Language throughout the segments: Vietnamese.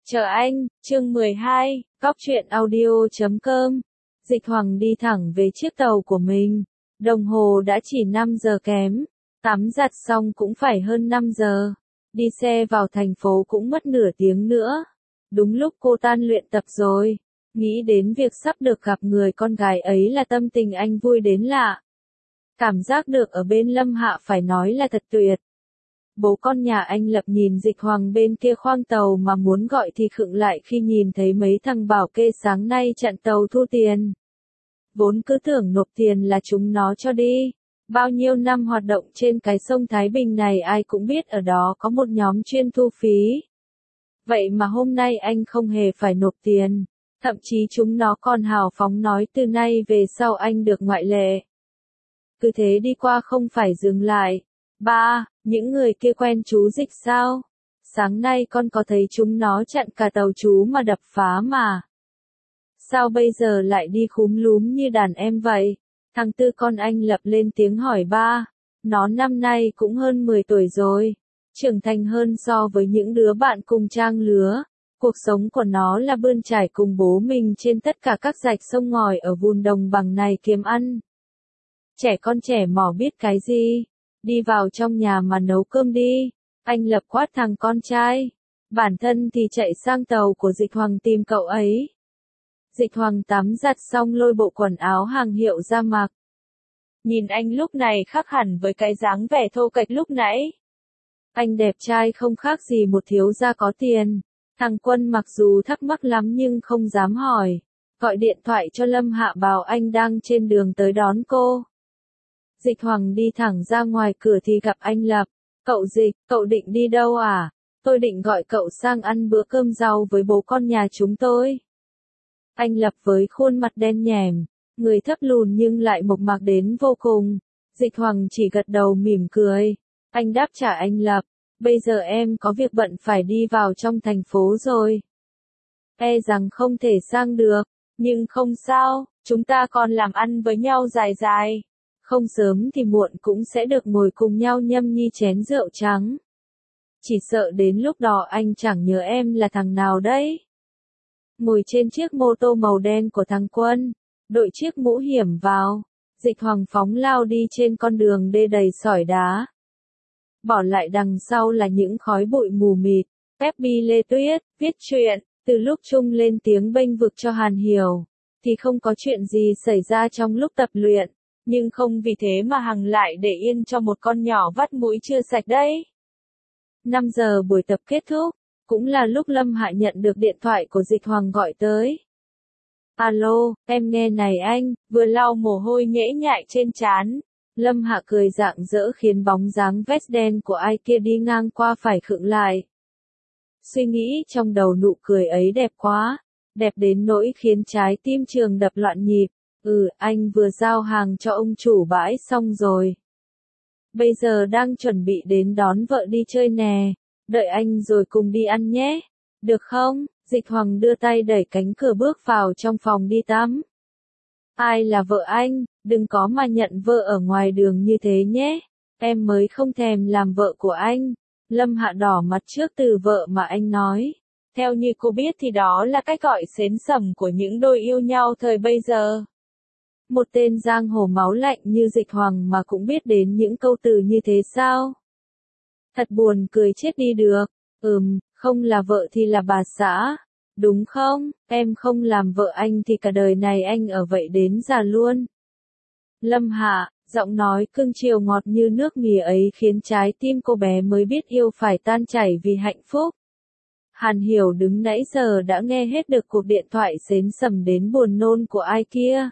Chờ anh, chương 12, Cóc truyện audio.com. Dịch Hoàng đi thẳng về chiếc tàu của mình. Đồng hồ đã chỉ 5 giờ kém. Tắm giặt xong cũng phải hơn 5 giờ. Đi xe vào thành phố cũng mất nửa tiếng nữa. Đúng lúc cô tan luyện tập rồi. Nghĩ đến việc sắp được gặp người con gái ấy là tâm tình anh vui đến lạ. Cảm giác được ở bên Lâm Hạ phải nói là thật tuyệt. Bố con nhà anh Lập nhìn Dịch Hoàng bên kia khoang tàu mà muốn gọi thì khựng lại khi nhìn thấy mấy thằng bảo kê sáng nay chặn tàu thu tiền. Vốn cứ tưởng nộp tiền là chúng nó cho đi. Bao nhiêu năm hoạt động trên cái sông Thái Bình này ai cũng biết ở đó có một nhóm chuyên thu phí. Vậy mà hôm nay anh không hề phải nộp tiền. Thậm chí chúng nó còn hào phóng nói từ nay về sau anh được ngoại lệ. Cứ thế đi qua không phải dừng lại. Ba, những người kia quen chú Dịch sao? Sáng nay con có thấy chúng nó chặn cả tàu chú mà đập phá mà. Sao bây giờ lại đi khúm lúm như đàn em vậy? Thằng Tư con anh Lập lên tiếng hỏi ba. Nó năm nay cũng hơn 10 tuổi rồi. Trưởng thành hơn so với những đứa bạn cùng trang lứa. Cuộc sống của nó là bươn trải cùng bố mình trên tất cả các rạch sông ngòi ở vùng đồng bằng này kiếm ăn. Trẻ con trẻ mỏ biết cái gì? Đi vào trong nhà mà nấu cơm đi. Anh Lập quát thằng con trai. Bản thân thì chạy sang tàu của Dịch Hoàng tìm cậu ấy. Dịch Hoàng tắm giặt xong lôi bộ quần áo hàng hiệu ra mặc. Nhìn anh lúc này khác hẳn với cái dáng vẻ thô kệch lúc nãy. Anh đẹp trai không khác gì một thiếu gia có tiền. Thằng Quân mặc dù thắc mắc lắm nhưng không dám hỏi. Gọi điện thoại cho Lâm Hạ bảo anh đang trên đường tới đón cô. Dịch Hoàng đi thẳng ra ngoài cửa thì gặp anh Lập. Cậu Dịch, cậu định đi đâu à? Tôi định gọi cậu sang ăn bữa cơm rau với bố con nhà chúng tôi. Anh Lập với khuôn mặt đen nhẻm, người thấp lùn nhưng lại mộc mạc đến vô cùng. Dịch Hoàng chỉ gật đầu mỉm cười. Anh đáp trả anh Lập. Bây giờ em có việc bận phải đi vào trong thành phố rồi. E rằng không thể sang được, nhưng không sao, chúng ta còn làm ăn với nhau dài dài. Không sớm thì muộn cũng sẽ được ngồi cùng nhau nhâm nhi chén rượu trắng. Chỉ sợ đến lúc đó anh chẳng nhớ em là thằng nào đấy. Ngồi trên chiếc mô tô màu đen của thằng Quân, đội chiếc mũ hiểm vào, Dịch Hoàng phóng lao đi trên con đường đê đầy sỏi đá. Bỏ lại đằng sau là những khói bụi mù mịt. Peppy Lê Tuyết, viết truyện, từ lúc Trung lên tiếng bênh vực cho Hàn Hiểu, thì không có chuyện gì xảy ra trong lúc tập luyện. Nhưng không vì thế mà Hằng lại để yên cho một con nhỏ vắt mũi chưa sạch đấy. 5 giờ buổi tập kết thúc, cũng là lúc Lâm Hạ nhận được điện thoại của Dịch Hoàng gọi tới. Alo, em nghe này anh, vừa lau mồ hôi nhễ nhại trên trán. Lâm Hạ cười rạng rỡ khiến bóng dáng vest đen của ai kia đi ngang qua phải khựng lại. Suy nghĩ trong đầu nụ cười ấy đẹp quá, đẹp đến nỗi khiến trái tim Trường đập loạn nhịp. Anh vừa giao hàng cho ông chủ bãi xong rồi. Bây giờ đang chuẩn bị đến đón vợ đi chơi nè. Đợi anh rồi cùng đi ăn nhé. Được không? Dịch Hoàng đưa tay đẩy cánh cửa bước vào trong phòng đi tắm. Ai là vợ anh? Đừng có mà nhận vợ ở ngoài đường như thế nhé. Em mới không thèm làm vợ của anh. Lâm Hạ đỏ mặt trước từ vợ mà anh nói. Theo như cô biết thì đó là cách gọi xến xẩm của những đôi yêu nhau thời bây giờ. Một tên giang hồ máu lạnh như Dịch Hoàng mà cũng biết đến những câu từ như thế sao? Thật buồn cười chết đi được. Không là vợ thì là bà xã. Đúng không? Em không làm vợ anh thì cả đời này anh ở vậy đến già luôn. Lâm Hạ, giọng nói cưng chiều ngọt như nước mía ấy khiến trái tim cô bé mới biết yêu phải tan chảy vì hạnh phúc. Hàn Hiểu đứng nãy giờ đã nghe hết được cuộc điện thoại xến xẩm đến buồn nôn của ai kia.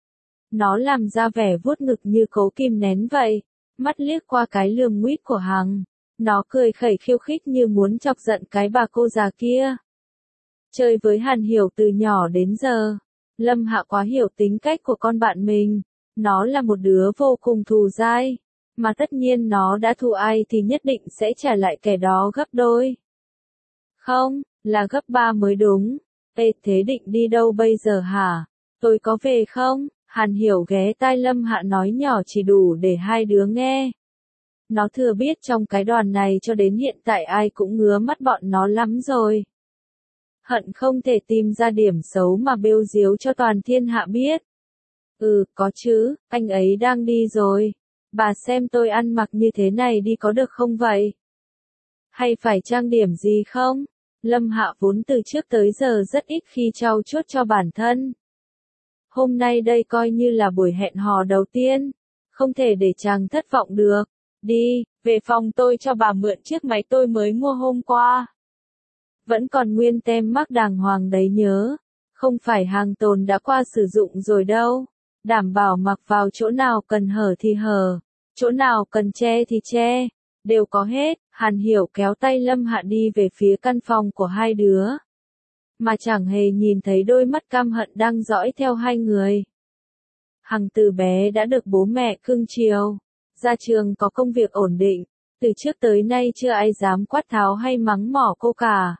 Nó làm ra vẻ vuốt ngực như cố kìm nén vậy, mắt liếc qua cái lườm nguýt của Hằng. Nó cười khẩy khiêu khích như muốn chọc giận cái bà cô già kia. Chơi với Hàn Hiểu từ nhỏ đến giờ, Lâm Hạ quá hiểu tính cách của con bạn mình. Nó là một đứa vô cùng thù dai, mà tất nhiên nó đã thù ai thì nhất định sẽ trả lại kẻ đó gấp đôi. Không, là gấp 3 mới đúng. Thế định đi đâu bây giờ hả? Tôi có về không? Hàn Hiểu ghé tai Lâm Hạ nói nhỏ chỉ đủ để hai đứa nghe. Nó thừa biết trong cái đoàn này cho đến hiện tại ai cũng ngứa mắt bọn nó lắm rồi. hận không thể tìm ra điểm xấu mà bêu diếu cho toàn thiên hạ biết. Có chứ, anh ấy đang đi rồi. Bà xem tôi ăn mặc như thế này đi có được không vậy? Hay phải trang điểm gì không? Lâm Hạ vốn từ trước tới giờ rất ít khi trau chuốt cho bản thân. Hôm nay đây coi như là buổi hẹn hò đầu tiên. Không thể để chàng thất vọng được. Đi, về phòng tôi cho bà mượn chiếc máy tôi mới mua hôm qua. Vẫn còn nguyên tem mác đàng hoàng đấy nhớ. Không phải hàng tồn đã qua sử dụng rồi đâu. Đảm bảo mặc vào chỗ nào cần hở thì hở. Chỗ nào cần che thì che. Đều có hết. Hàn Hiểu kéo tay Lâm Hạ đi về phía căn phòng của hai đứa. Mà chẳng hề nhìn thấy đôi mắt căm hận đang dõi theo hai người. Hằng từ bé đã được bố mẹ cưng chiều. Ra trường có công việc ổn định. Từ trước tới nay chưa ai dám quát tháo hay mắng mỏ cô cả.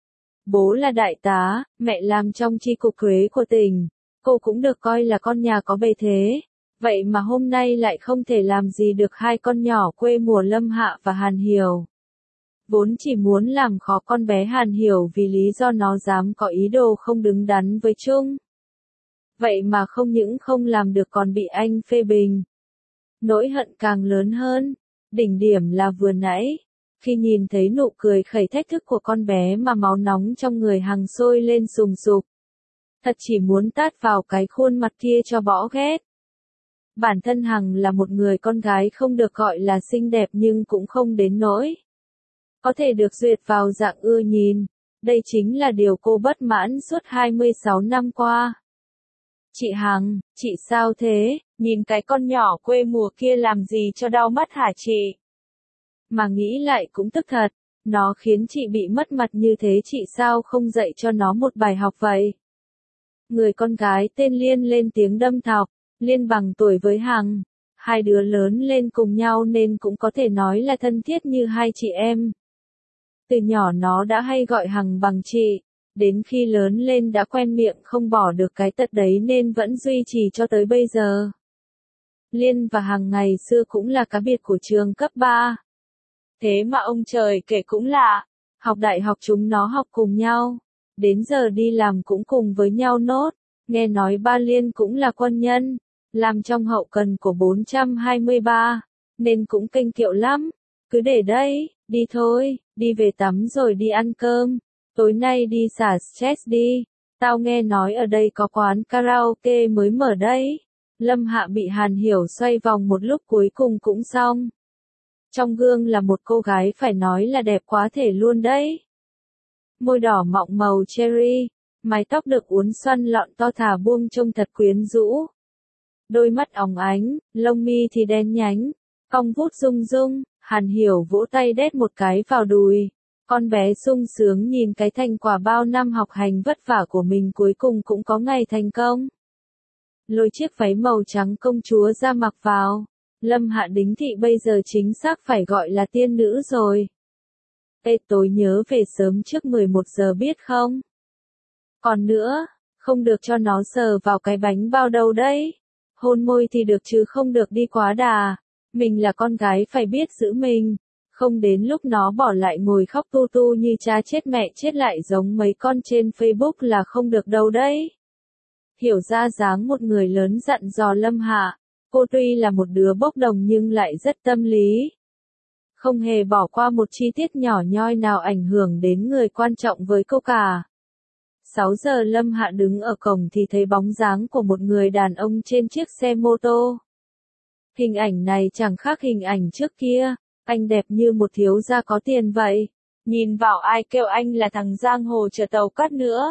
Bố là đại tá, mẹ làm trong chi cục thuế của tỉnh. Cô cũng được coi là con nhà có bề thế. Vậy mà hôm nay lại không thể làm gì được hai con nhỏ quê mùa Lâm Hạ và Hàn Hiểu. Vốn chỉ muốn làm khó con bé Hàn Hiểu vì lý do nó dám có ý đồ không đứng đắn với Trung. Vậy mà không những không làm được còn bị anh phê bình. Nỗi hận càng lớn hơn. Đỉnh điểm là vừa nãy. Khi nhìn thấy nụ cười khẩy thách thức của con bé mà máu nóng trong người Hằng sôi lên sùng sục. Thật chỉ muốn tát vào cái khuôn mặt kia cho bỏ ghét. Bản thân Hằng là một người con gái không được gọi là xinh đẹp nhưng cũng không đến nỗi. Có thể được duyệt vào dạng ưa nhìn. Đây chính là điều cô bất mãn suốt 26 năm qua. Chị Hằng, chị sao thế? Nhìn cái con nhỏ quê mùa kia làm gì cho đau mắt hả chị? Mà nghĩ lại cũng tức thật. Nó khiến chị bị mất mặt như thế chị sao không dạy cho nó một bài học vậy? Người con gái tên Liên lên tiếng đâm thọc. Liên bằng tuổi với Hằng. Hai đứa lớn lên cùng nhau nên cũng có thể nói là thân thiết như hai chị em. Từ nhỏ nó đã hay gọi Hằng bằng chị. Đến khi lớn lên đã quen miệng không bỏ được cái tật đấy nên vẫn duy trì cho tới bây giờ. Liên và Hằng ngày xưa cũng là cá biệt của trường cấp 3. Thế mà ông trời kể cũng lạ. Học đại học chúng nó học cùng nhau. Đến giờ đi làm cũng cùng với nhau nốt. Nghe nói ba Liên cũng là quân nhân. Làm trong hậu cần của 423. Nên cũng kênh kiệu lắm. Cứ để đây, đi thôi, đi về tắm rồi đi ăn cơm. Tối nay đi xả stress đi. Tao nghe nói ở đây có quán karaoke mới mở đấy. Lâm Hạ bị Hàn Hiểu xoay vòng một lúc cuối cùng cũng xong. Trong gương là một cô gái phải nói là đẹp quá thể luôn đấy. Môi đỏ mọng màu cherry, mái tóc được uốn xoăn lọn to thả buông trông thật quyến rũ. Đôi mắt óng ánh, lông mi thì đen nhánh, cong vút rung rung, Hàn Hiểu vỗ tay đét một cái vào đùi. Con bé sung sướng nhìn cái thành quả bao năm học hành vất vả của mình cuối cùng cũng có ngày thành công. Lôi chiếc váy màu trắng công chúa ra mặc vào. Lâm Hạ Đính Thị bây giờ chính xác phải gọi là tiên nữ rồi. Ê tối nhớ về sớm trước 11 giờ biết không? Còn nữa, không được cho nó sờ vào cái bánh bao đâu đấy. Hôn môi thì được chứ không được đi quá đà. Mình là con gái phải biết giữ mình. Không đến lúc nó bỏ lại ngồi khóc tu tu như cha chết mẹ chết lại giống mấy con trên Facebook là không được đâu đấy. Hiểu ra dáng một người lớn dặn dò Lâm Hạ. Cô tuy là một đứa bốc đồng nhưng lại rất tâm lý. Không hề bỏ qua một chi tiết nhỏ nhoi nào ảnh hưởng đến người quan trọng với cô cả. 6 giờ Lâm Hạ đứng ở cổng thì thấy bóng dáng của một người đàn ông trên chiếc xe mô tô. Hình ảnh này chẳng khác hình ảnh trước kia, anh đẹp như một thiếu gia có tiền vậy. Nhìn vào ai kêu anh là thằng giang hồ chờ tàu cắt nữa.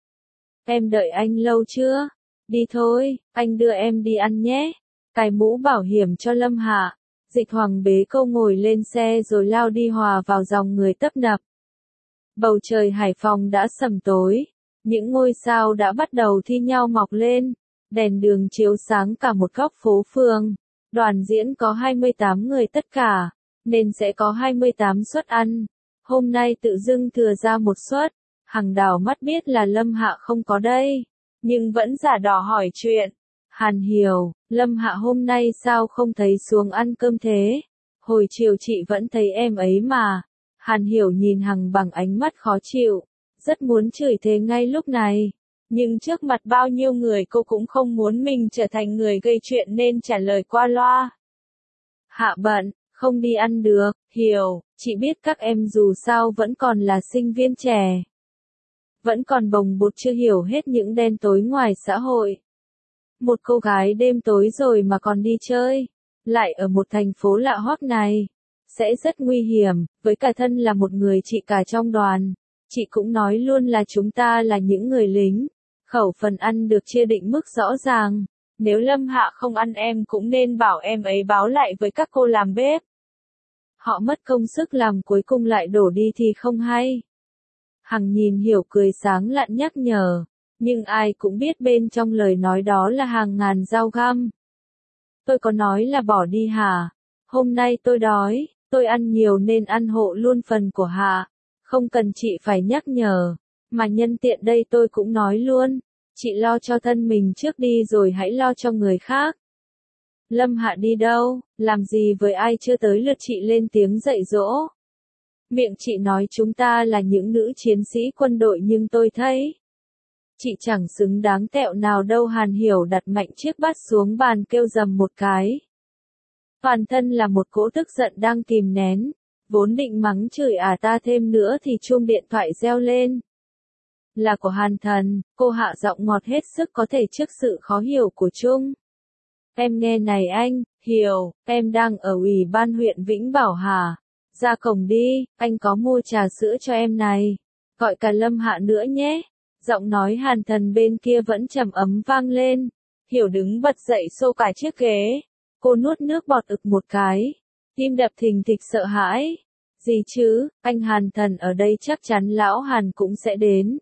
Em đợi anh lâu chưa? Đi thôi, anh đưa em đi ăn nhé. Cài mũ bảo hiểm cho Lâm Hạ. Dịch Hoàng bế cô ngồi lên xe rồi lao đi hòa vào dòng người tấp nập. Bầu trời Hải Phòng đã sầm tối. Những ngôi sao đã bắt đầu thi nhau mọc lên. Đèn đường chiếu sáng cả một góc phố phường. Đoàn diễn có 28 người tất cả, nên sẽ có 28 suất ăn. Hôm nay tự dưng thừa ra một suất. Hằng đảo mắt biết là Lâm Hạ không có đây, nhưng vẫn giả đò hỏi chuyện. Hàn Hiểu, Lâm Hạ hôm nay sao không thấy xuống ăn cơm thế? Hồi chiều chị vẫn thấy em ấy mà. Hàn Hiểu nhìn Hằng bằng ánh mắt khó chịu. rất muốn chửi thề ngay lúc này. Nhưng trước mặt bao nhiêu người cô cũng không muốn mình trở thành người gây chuyện nên trả lời qua loa. Hạ bận, không đi ăn được, hiểu, chị biết các em dù sao vẫn còn là sinh viên trẻ. Vẫn còn bồng bột chưa hiểu hết những đen tối ngoài xã hội. Một cô gái đêm tối rồi mà còn đi chơi, lại ở một thành phố lạ hoắc này, sẽ rất nguy hiểm, với cả thân là một người chị cả trong đoàn. Chị cũng nói luôn là chúng ta là những người lính. Khẩu phần ăn được chia định mức rõ ràng. Nếu Lâm Hạ không ăn em cũng nên bảo em ấy báo lại với các cô làm bếp. Họ mất công sức làm cuối cùng lại đổ đi thì không hay. Hằng nhìn Hiểu cười sáng lạn nhắc nhở. Nhưng ai cũng biết bên trong lời nói đó là hàng ngàn dao găm. Tôi có nói là bỏ đi hả? Hôm nay tôi đói, tôi ăn nhiều nên ăn hộ luôn phần của Hạ. Không cần chị phải nhắc nhở. Mà nhân tiện đây tôi cũng nói luôn. Chị lo cho thân mình trước đi rồi hãy lo cho người khác. Lâm Hạ đi đâu, làm gì với ai chưa tới lượt chị lên tiếng dạy dỗ. Miệng chị nói chúng ta là những nữ chiến sĩ quân đội nhưng tôi thấy chị chẳng xứng đáng tẹo nào đâu. Hàn Hiểu đặt mạnh chiếc bát xuống bàn kêu dầm một cái. Toàn thân là một cỗ tức giận đang kìm nén. Vốn định mắng chửi ta thêm nữa thì chuông điện thoại reo lên. Là của Hàn Thần, cô hạ giọng ngọt hết sức có thể trước sự khó hiểu của Trung. Em nghe này anh, Hiểu, em đang ở ủy ban huyện Vĩnh Bảo hả? Ra cổng đi, anh có mua trà sữa cho em này. Gọi cả Lâm Hạ nữa nhé. Giọng nói Hàn Thần bên kia vẫn trầm ấm vang lên. Hiểu đứng bật dậy xô cả chiếc ghế. Cô nuốt nước bọt ực một cái. Tim đập thình thịch sợ hãi. Gì chứ, anh Hàn Thần ở đây chắc chắn lão Hàn cũng sẽ đến.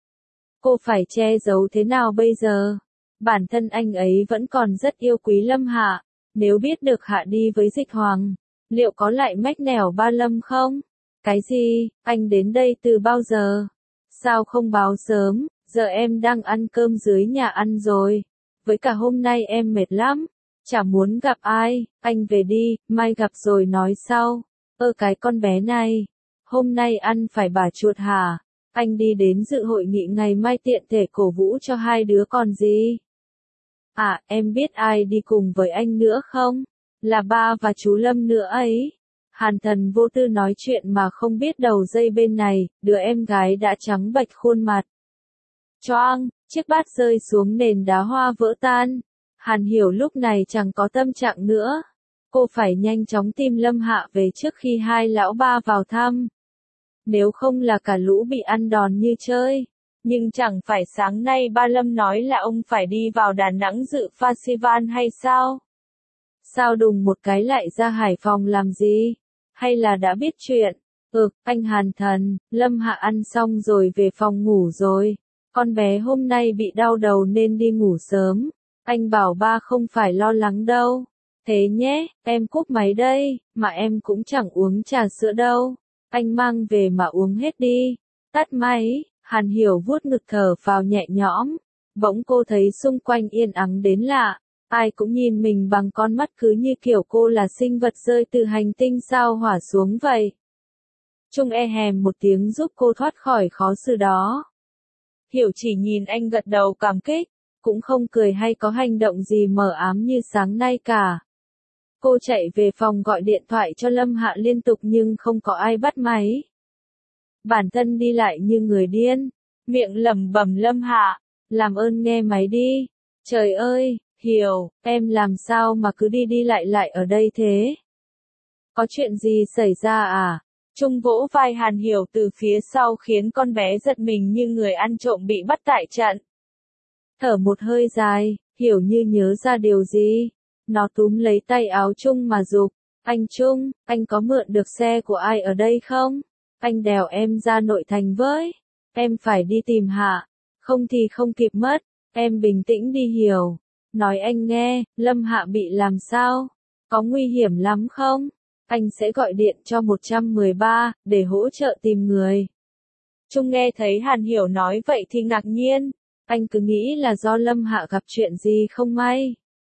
Cô phải che giấu thế nào bây giờ? Bản thân anh ấy vẫn còn rất yêu quý Lâm Hạ. Nếu biết được Hạ đi với Dịch Hoàng, liệu có lại mách nẻo ba Lâm không? Cái gì, anh đến đây từ bao giờ? Sao không báo sớm, giờ em đang ăn cơm dưới nhà ăn rồi. Với cả hôm nay em mệt lắm, chả muốn gặp ai, anh về đi, mai gặp rồi nói sau. Cái con bé này, hôm nay ăn phải bà chuột hả? Anh đi đến dự hội nghị ngày mai tiện thể cổ vũ cho hai đứa còn gì. Em biết ai đi cùng với anh nữa không? Là ba và chú Lâm nữa ấy. Hàn Thần vô tư nói chuyện mà không biết đầu dây bên này, đứa em gái đã trắng bệch khuôn mặt. Choang, chiếc bát rơi xuống nền đá hoa vỡ tan. Hàn Hiểu lúc này chẳng có tâm trạng nữa. Cô phải nhanh chóng tìm Lâm Hạ về trước khi hai lão ba vào thăm. Nếu không là cả lũ bị ăn đòn như chơi. Nhưng chẳng phải sáng nay ba Lâm nói là ông phải đi vào Đà Nẵng dự festival hay sao? Sao đùng một cái lại ra Hải Phòng làm gì? Hay là đã biết chuyện? Anh Hàn Thần, Lâm Hạ ăn xong rồi về phòng ngủ rồi. Con bé hôm nay bị đau đầu nên đi ngủ sớm. Anh bảo ba không phải lo lắng đâu. Thế nhé, em cúp máy đây, mà em cũng chẳng uống trà sữa đâu. Anh mang về mà uống hết đi. Tắt máy, Hàn Hiểu vuốt ngực thở phào nhẹ nhõm. Bỗng cô thấy xung quanh yên ắng đến lạ. Ai cũng nhìn mình bằng con mắt cứ như kiểu cô là sinh vật rơi từ hành tinh sao hỏa xuống vậy. Trung hèm một tiếng giúp cô thoát khỏi khó xử đó. Hiểu chỉ nhìn anh gật đầu cảm kích, cũng không cười hay có hành động gì mờ ám như sáng nay cả. Cô chạy về phòng gọi điện thoại cho Lâm Hạ liên tục nhưng không có ai bắt máy. Bản thân đi lại như người điên, miệng lẩm bẩm Lâm Hạ, làm ơn nghe máy đi. Trời ơi, Hiểu, em làm sao mà cứ đi đi lại lại ở đây thế? Có chuyện gì xảy ra à? Trung vỗ vai Hàn Hiểu từ phía sau khiến con bé giật mình như người ăn trộm bị bắt tại trận. Thở một hơi dài, Hiểu như nhớ ra điều gì. Nó túm lấy tay áo Trung mà giục. Anh Trung, anh có mượn được xe của ai ở đây không? Anh đèo em ra nội thành với. Em phải đi tìm Hạ. Không thì không kịp mất. Em bình tĩnh đi Hiểu. Nói anh nghe, Lâm Hạ bị làm sao? Có nguy hiểm lắm không? Anh sẽ gọi điện cho 113, để hỗ trợ tìm người. Trung nghe thấy Hàn Hiểu nói vậy thì ngạc nhiên. Anh cứ nghĩ là do Lâm Hạ gặp chuyện gì không may.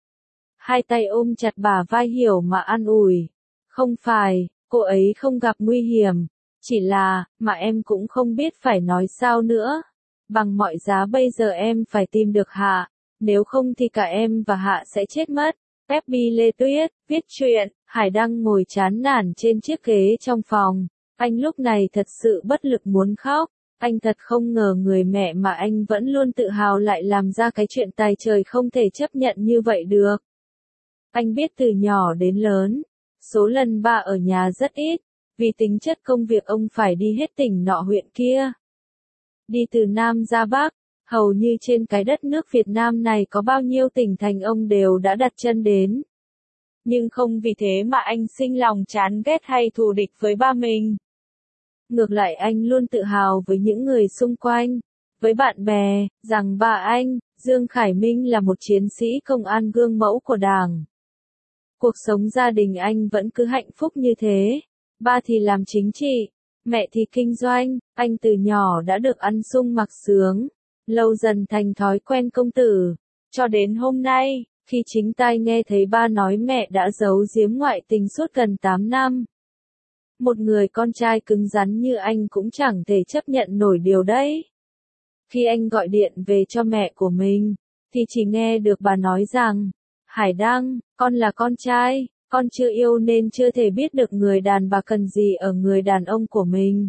Hai tay ôm chặt bả vai Hiểu mà an ủi. Không phải, cô ấy không gặp nguy hiểm. Chỉ là, mà em cũng không biết phải nói sao nữa. Bằng mọi giá bây giờ em phải tìm được Hạ, nếu không thì cả em và Hạ sẽ chết mất. FB Lê Tuyết, viết truyện, Hải Đăng ngồi chán nản trên chiếc ghế trong phòng. Anh lúc này thật sự bất lực muốn khóc. Anh thật không ngờ người mẹ mà anh vẫn luôn tự hào lại làm ra cái chuyện tài trời không thể chấp nhận như vậy được. Anh biết từ nhỏ đến lớn, số lần ba ở nhà rất ít, vì tính chất công việc ông phải đi hết tỉnh nọ huyện kia. Đi từ Nam ra Bắc, hầu như trên cái đất nước Việt Nam này có bao nhiêu tỉnh thành ông đều đã đặt chân đến. Nhưng không vì thế mà anh sinh lòng chán ghét hay thù địch với ba mình. Ngược lại anh luôn tự hào với những người xung quanh, với bạn bè, rằng ba anh, Dương Khải Minh là một chiến sĩ công an gương mẫu của Đảng. Cuộc sống gia đình anh vẫn cứ hạnh phúc như thế. Ba thì làm chính trị, mẹ thì kinh doanh, anh từ nhỏ đã được ăn sung mặc sướng, lâu dần thành thói quen công tử. Cho đến hôm nay, khi chính tai nghe thấy ba nói mẹ đã giấu giếm ngoại tình suốt gần 8 năm. Một người con trai cứng rắn như anh cũng chẳng thể chấp nhận nổi điều đấy. Khi anh gọi điện về cho mẹ của mình, thì chỉ nghe được bà nói rằng, Hải Đăng, con là con trai, con chưa yêu nên chưa thể biết được người đàn bà cần gì ở người đàn ông của mình.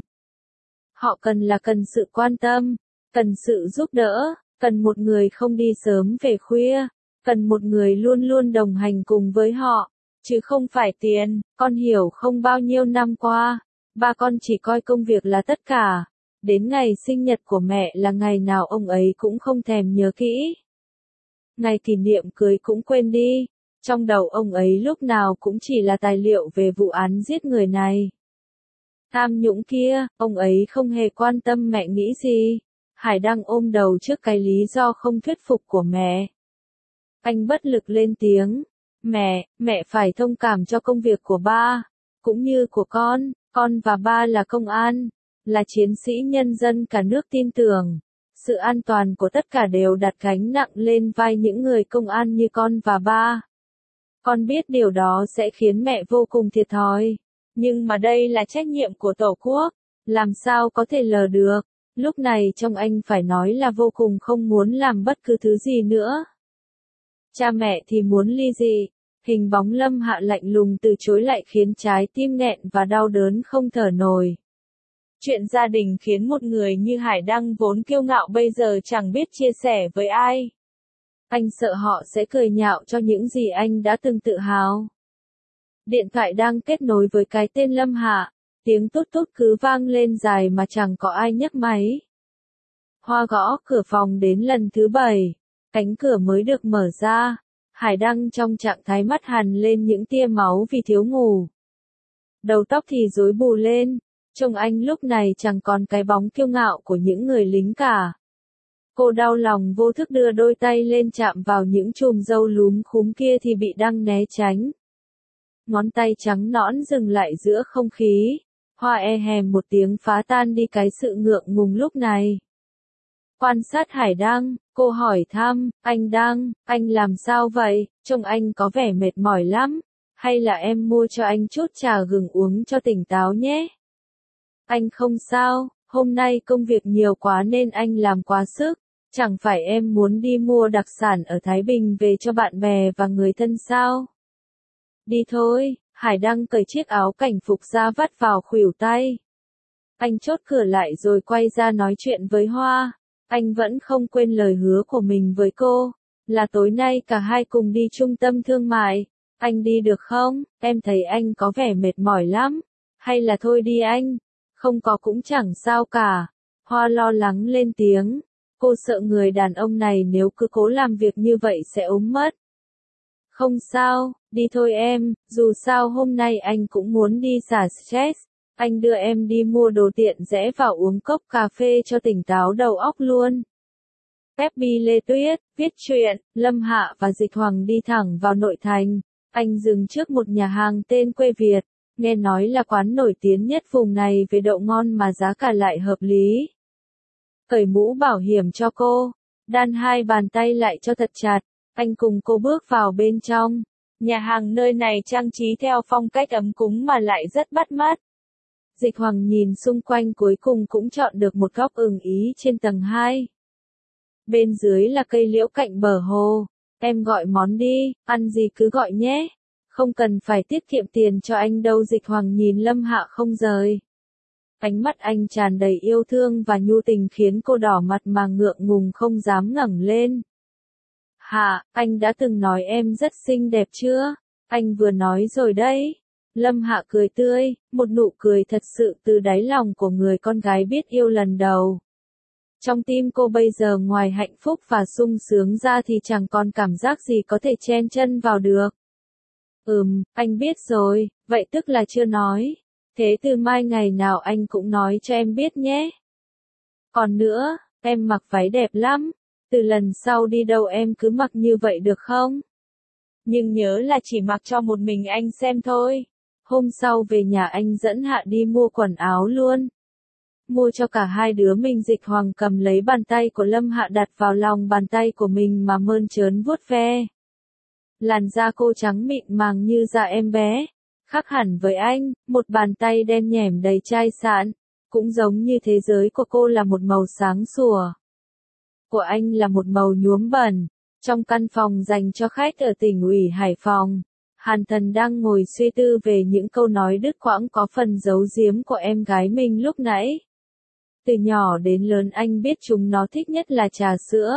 Họ cần sự quan tâm, cần sự giúp đỡ, cần một người không đi sớm về khuya, cần một người luôn luôn đồng hành cùng với họ, chứ không phải tiền. Con hiểu không, bao nhiêu năm qua, ba con chỉ coi công việc là tất cả. Đến ngày sinh nhật của mẹ là ngày nào ông ấy cũng không thèm nhớ kỹ. Ngày kỷ niệm cưới cũng quên đi. Trong đầu ông ấy lúc nào cũng chỉ là tài liệu về vụ án giết người này. Tham nhũng kia, ông ấy không hề quan tâm mẹ nghĩ gì. Hải Đăng ôm đầu trước cái lý do không thuyết phục của mẹ. Anh bất lực lên tiếng. Mẹ phải thông cảm cho công việc của ba, cũng như của con và ba là công an, là chiến sĩ nhân dân cả nước tin tưởng. Sự an toàn của tất cả đều đặt gánh nặng lên vai những người công an như con và ba. Con biết điều đó sẽ khiến mẹ vô cùng thiệt thòi. Nhưng mà đây là trách nhiệm của Tổ quốc, làm sao có thể lờ được. Lúc này trong anh phải nói là vô cùng không muốn làm bất cứ thứ gì nữa. Cha mẹ thì muốn ly dị. Hình bóng Lâm Hạ lạnh lùng từ chối lại khiến trái tim nghẹn và đau đớn không thở nổi. Chuyện gia đình khiến một người như Hải Đăng vốn kiêu ngạo bây giờ chẳng biết chia sẻ với ai. Anh sợ họ sẽ cười nhạo cho những gì anh đã từng tự hào. Điện thoại đang kết nối với cái tên Lâm Hạ, tiếng tút tút cứ vang lên dài mà chẳng có ai nhấc máy. Hoa gõ cửa phòng đến lần thứ 7, cánh cửa mới được mở ra. Hải Đăng trong trạng thái mắt hằn lên những tia máu vì thiếu ngủ. Đầu tóc thì rối bù lên, trông anh lúc này chẳng còn cái bóng kiêu ngạo của những người lính cả. Cô đau lòng vô thức đưa đôi tay lên chạm vào những chùm râu lúm khúm kia thì bị Đăng né tránh. Ngón tay trắng nõn dừng lại giữa không khí. Hoa hèm một tiếng phá tan đi cái sự ngượng ngùng lúc này. Quan sát Hải Đăng, cô hỏi thăm, anh Đăng, anh làm sao vậy, trông anh có vẻ mệt mỏi lắm, hay là em mua cho anh chút trà gừng uống cho tỉnh táo nhé. Anh không sao, hôm nay công việc nhiều quá nên anh làm quá sức, chẳng phải em muốn đi mua đặc sản ở Thái Bình về cho bạn bè và người thân sao? Đi thôi, Hải Đăng cởi chiếc áo cảnh phục ra vắt vào khuỷu tay. Anh chốt cửa lại rồi quay ra nói chuyện với Hoa. Anh vẫn không quên lời hứa của mình với cô, là tối nay cả hai cùng đi trung tâm thương mại. Anh đi được không? Em thấy anh có vẻ mệt mỏi lắm. Hay là thôi đi anh? Không có cũng chẳng sao cả. Hoa lo lắng lên tiếng. Cô sợ người đàn ông này nếu cứ cố làm việc như vậy sẽ ốm mất. Không sao, đi thôi em, dù sao hôm nay anh cũng muốn đi xả stress. Anh đưa em đi mua đồ tiện rẽ vào uống cốc cà phê cho tỉnh táo đầu óc luôn. FB Lê Tuyết, viết truyện, Lâm Hạ và Dịch Hoàng đi thẳng vào nội thành. Anh dừng trước một nhà hàng tên Quê Việt, nghe nói là quán nổi tiếng nhất vùng này về đậu ngon mà giá cả lại hợp lý. Cởi mũ bảo hiểm cho cô, đan hai bàn tay lại cho thật chặt, anh cùng cô bước vào bên trong. Nhà hàng nơi này trang trí theo phong cách ấm cúng mà lại rất bắt mắt. Dịch Hoàng nhìn xung quanh cuối cùng cũng chọn được một góc ưng ý trên tầng 2. Bên dưới là cây liễu cạnh bờ hồ. Em gọi món đi, ăn gì cứ gọi nhé. Không cần phải tiết kiệm tiền cho anh đâu. Dịch Hoàng nhìn Lâm Hạ không rời. Ánh mắt anh tràn đầy yêu thương và nhu tình khiến cô đỏ mặt mà ngượng ngùng không dám ngẩng lên. Hạ, anh đã từng nói em rất xinh đẹp chưa? Anh vừa nói rồi đấy. Lâm Hạ cười tươi, một nụ cười thật sự từ đáy lòng của người con gái biết yêu lần đầu. Trong tim cô bây giờ ngoài hạnh phúc và sung sướng ra thì chẳng còn cảm giác gì có thể chen chân vào được. Anh biết rồi, vậy tức là chưa nói. Thế từ mai ngày nào anh cũng nói cho em biết nhé. Còn nữa, em mặc váy đẹp lắm. Từ lần sau đi đâu em cứ mặc như vậy được không? Nhưng nhớ là chỉ mặc cho một mình anh xem thôi. Hôm sau về nhà anh dẫn Hạ đi mua quần áo luôn. Mua cho cả hai đứa mình. Dịch Hoàng cầm lấy bàn tay của Lâm Hạ đặt vào lòng bàn tay của mình mà mơn trớn vuốt ve. Làn da cô trắng mịn màng như da em bé. Khác hẳn với anh, một bàn tay đen nhẻm đầy chai sạn. Cũng giống như thế giới của cô là một màu sáng sủa. Của anh là một màu nhuốm bẩn. Trong căn phòng dành cho khách ở tỉnh ủy Hải Phòng, Hàn Thần đang ngồi suy tư về những câu nói đứt quãng có phần giấu giếm của em gái mình lúc nãy. Từ nhỏ đến lớn anh biết chúng nó thích nhất là trà sữa.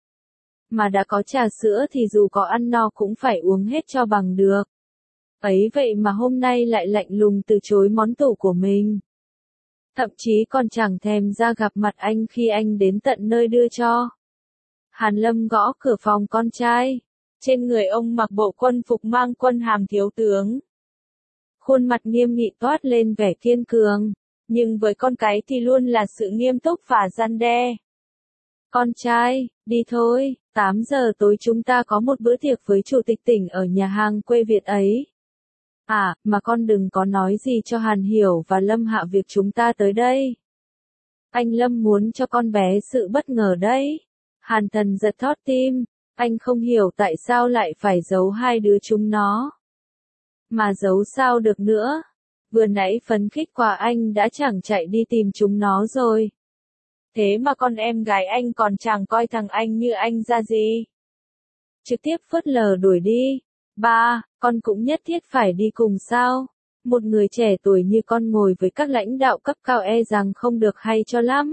Mà đã có trà sữa thì dù có ăn no cũng phải uống hết cho bằng được. Ấy vậy mà hôm nay lại lạnh lùng từ chối món tủ của mình. Thậm chí còn chẳng thèm ra gặp mặt anh khi anh đến tận nơi đưa cho. Hàn Lâm gõ cửa phòng con trai. Trên người ông mặc bộ quân phục mang quân hàm thiếu tướng. Khuôn mặt nghiêm nghị toát lên vẻ kiên cường. Nhưng với con cái thì luôn là sự nghiêm túc và răn đe. Con trai, đi thôi, 8 giờ tối chúng ta có một bữa tiệc với chủ tịch tỉnh ở nhà hàng quê Việt ấy. À, mà con đừng có nói gì cho Hàn Hiểu và Lâm Hạ việc chúng ta tới đây. Anh Lâm muốn cho con bé sự bất ngờ đấy. Hàn Thần giật thót tim, anh không hiểu tại sao lại phải giấu hai đứa chúng nó. Mà giấu sao được nữa, vừa nãy phấn khích quá anh đã chẳng chạy đi tìm chúng nó rồi. Thế mà con em gái anh còn chẳng coi thằng anh như anh ra gì. Trực tiếp phớt lờ đuổi đi. Ba, con cũng nhất thiết phải đi cùng sao? Một người trẻ tuổi như con ngồi với các lãnh đạo cấp cao e rằng không được hay cho lắm.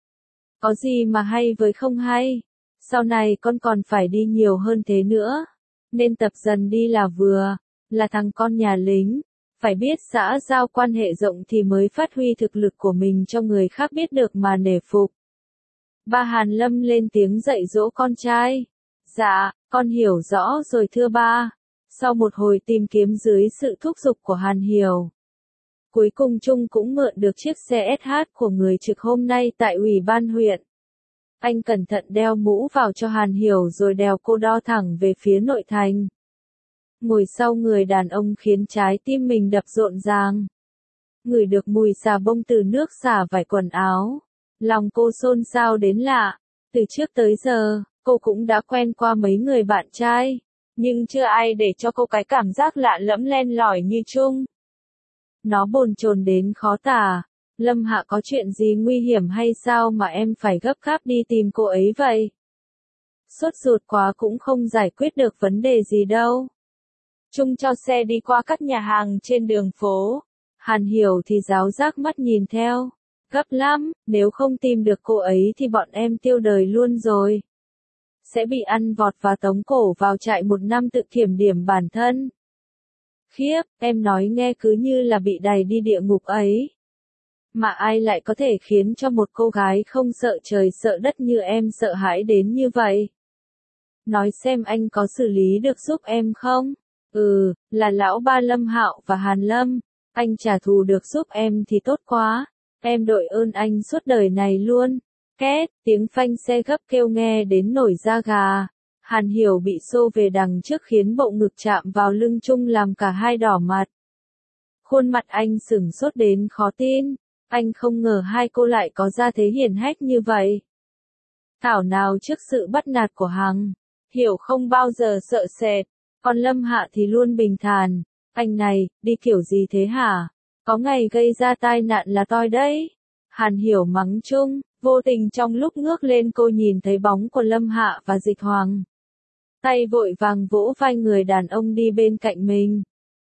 Có gì mà hay với không hay? Sau này con còn phải đi nhiều hơn thế nữa. Nên tập dần đi là vừa, là thằng con nhà lính. Phải biết xã giao quan hệ rộng thì mới phát huy thực lực của mình cho người khác biết được mà nể phục. Ba Hàn Lâm lên tiếng dạy dỗ con trai. Dạ, con hiểu rõ rồi thưa ba. Sau một hồi tìm kiếm dưới sự thúc giục của Hàn Hiểu, cuối cùng Trung cũng mượn được chiếc xe SH của người trực hôm nay tại ủy ban huyện. Anh cẩn thận đeo mũ vào cho Hàn Hiểu rồi đèo cô đo thẳng về phía nội thành. Ngồi sau người đàn ông khiến trái tim mình đập rộn ràng. Ngửi được mùi xà bông từ nước xả vải quần áo. Lòng cô xôn xao đến lạ. Từ trước tới giờ, cô cũng đã quen qua mấy người bạn trai. Nhưng chưa ai để cho cô cái cảm giác lạ lẫm len lỏi như Trung. Nó bồn chồn đến khó tả. Lâm Hạ có chuyện gì nguy hiểm hay sao mà em phải gấp gáp đi tìm cô ấy vậy? Sốt ruột quá cũng không giải quyết được vấn đề gì đâu. Trung cho xe đi qua các nhà hàng trên đường phố. Hàn Hiểu thì ráo rác mắt nhìn theo. Gấp lắm, nếu không tìm được cô ấy thì bọn em tiêu đời luôn rồi. Sẽ bị ăn vọt và tống cổ vào trại 1 năm tự kiểm điểm bản thân. Khiếp, em nói nghe cứ như là bị đày đi địa ngục ấy. Mà ai lại có thể khiến cho một cô gái không sợ trời sợ đất như em sợ hãi đến như vậy? Nói xem anh có xử lý được giúp em không? Là lão ba Lâm Hạo và Hàn Lâm. Anh trả thù được giúp em thì tốt quá. Em đội ơn anh suốt đời này luôn. Két, tiếng phanh xe gấp kêu nghe đến nổi da gà. Hàn Hiểu bị xô về đằng trước khiến bộ ngực chạm vào lưng Trung làm cả hai đỏ mặt. Khuôn mặt anh sửng sốt đến khó tin. Anh không ngờ hai cô lại có gia thế hiển hách như vậy. Thảo nào trước sự bắt nạt của Hằng, Hiểu không bao giờ sợ sệt. Còn Lâm Hạ thì luôn bình thản. Anh này, đi kiểu gì thế hả? Có ngày gây ra tai nạn là toi đấy. Hàn Hiểu mắng chung, vô tình trong lúc ngước lên cô nhìn thấy bóng của Lâm Hạ và Dịch Hoàng. Tay vội vàng vỗ vai người đàn ông đi bên cạnh mình.